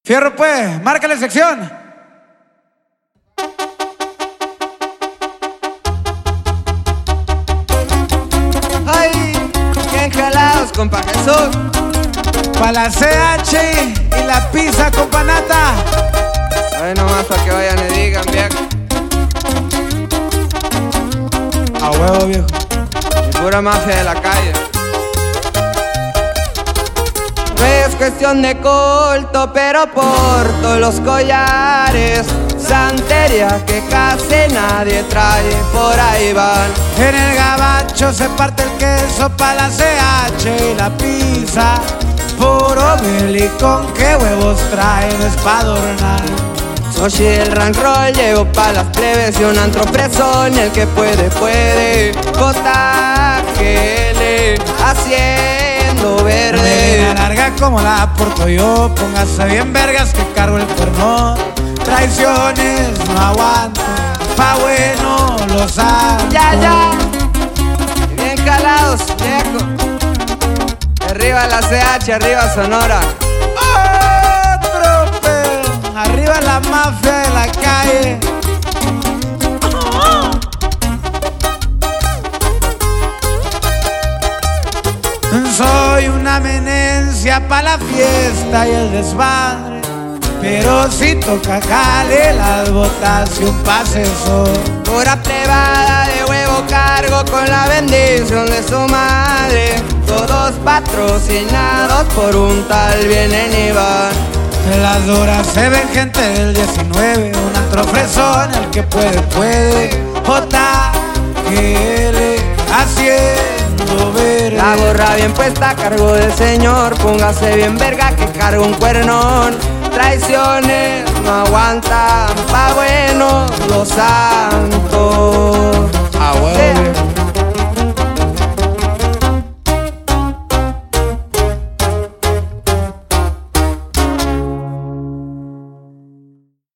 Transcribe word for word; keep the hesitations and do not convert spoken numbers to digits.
Fierro pues, márcale sección. Ay, bien jalados, compa Jesús. Pa' la C H y la pizza con panata. Ay, nomás pa' que vayan y digan, viejo. A huevo, viejo. Y pura mafia de la calle. No es cuestión de culto, pero por todos los collares, santería que casi nadie trae, por ahí van. En el gabacho se parte el queso pa' la C H y la pizza. Puro belicón, que huevos trae, no es pa' adornar. Sochi el rank roll, llevo pa' las plebes y un antro fresón. El que puede, puede. J G L haciendo verde. Melena larga como la porto yo. Póngase bien vergas que cargo el cuerno. Traiciones no aguanto, pa' bueno lo saben. Ya, ya. Bien calados, viejo. Arriba la C H, arriba Sonora. Otro pedo. Arriba la mafia de la calle. Soy una amenencia pa' la fiesta y el desmadre, pero si toca jale las botas y un pase sol. Pura plebada de huevo cargo con la bendición de su madre. Todos patrocinados por un tal vienen y van. En las horas se ven gente del diecinueve, un antro fresón, el que puede, puede. J G L haciendo verde. La gorra bien puesta a cargo del señor. Póngase bien verga que cargo un cuernón. Traiciones no aguantan, pa' bueno los santos.